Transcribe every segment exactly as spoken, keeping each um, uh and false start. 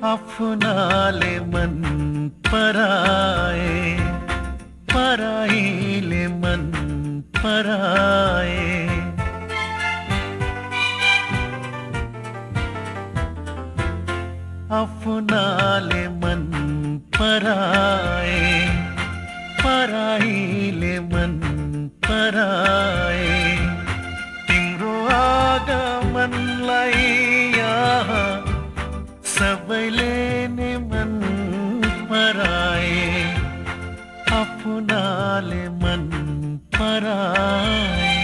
आफ्नाले मन पराए पराईले मन पराए आफ्नाले मन पराए पराईले मन पराए तिम्रो आगमनलाई यहाँ सबैले नै मन पराए आफ्नाले मन पराए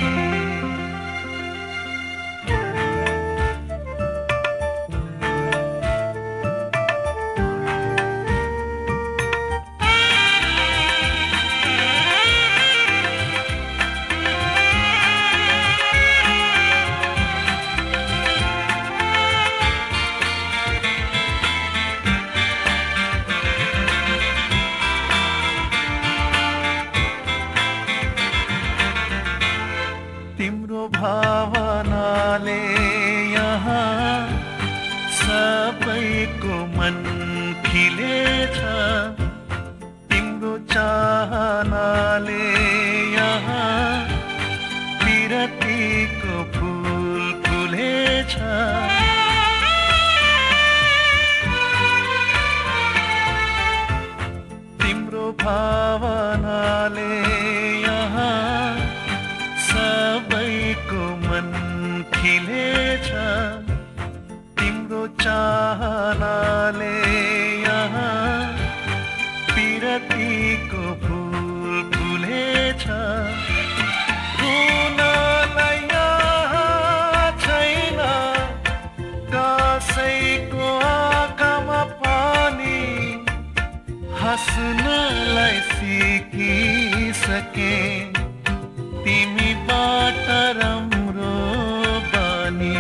तिम्रो भावनाले यहाँ सबैको मन खिलेछ तिम्रो चाहनाले यहाँ विरतीको फूल फुलेछ तिम्रो भावनाले यहाँ सबैको मन खिलेछ तिम्रो चाहनाले यहाँ विरतीको फूल फुलेछ रुनलाई यहाँ छैन कसैको आँखामा पानी हाँस्नलाई सिकिसके तिमीबाट राम्रो बानी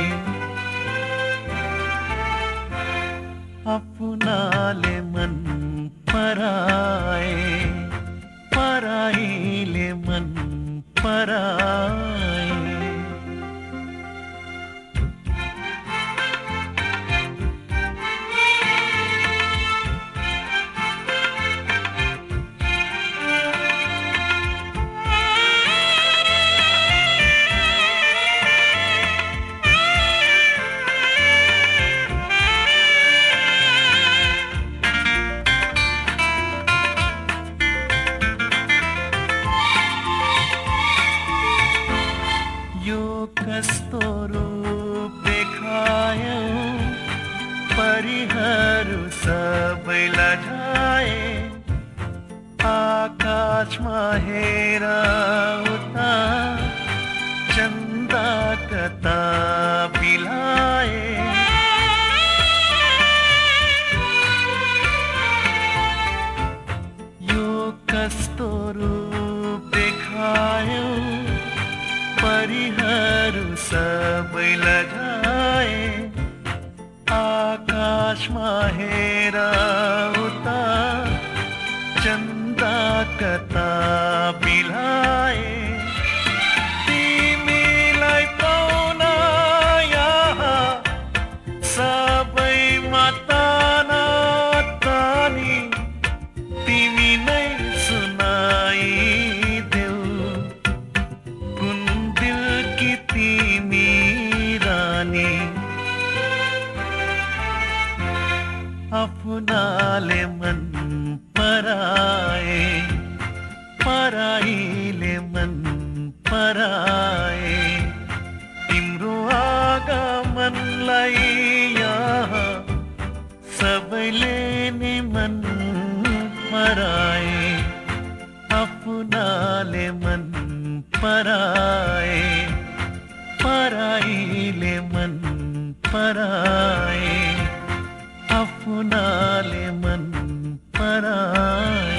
आफ्नाले मन पराए पराईले मन पराए कस्तो रूप देखायो परिहरू सबै लजाए आकाशमा हेर उता चन्दा कता बिलाए यो कस्तो रूप देखायो परिहरू सबै लजाए आकाशमा हेर उता चन्दा कता बिलाए तिमीलाई पाउन यहाँ सबैमा ताना तानी तिमी नै सुनाइदेऊ तिमी रानी आफ्नाले मन पराए पराईले मन पराए तिम्रो आगमनलाई यहाँ सबैले नै मन पराए आफ्नाले मन पराए पराईले मन पराए आफ्नाले मन पराए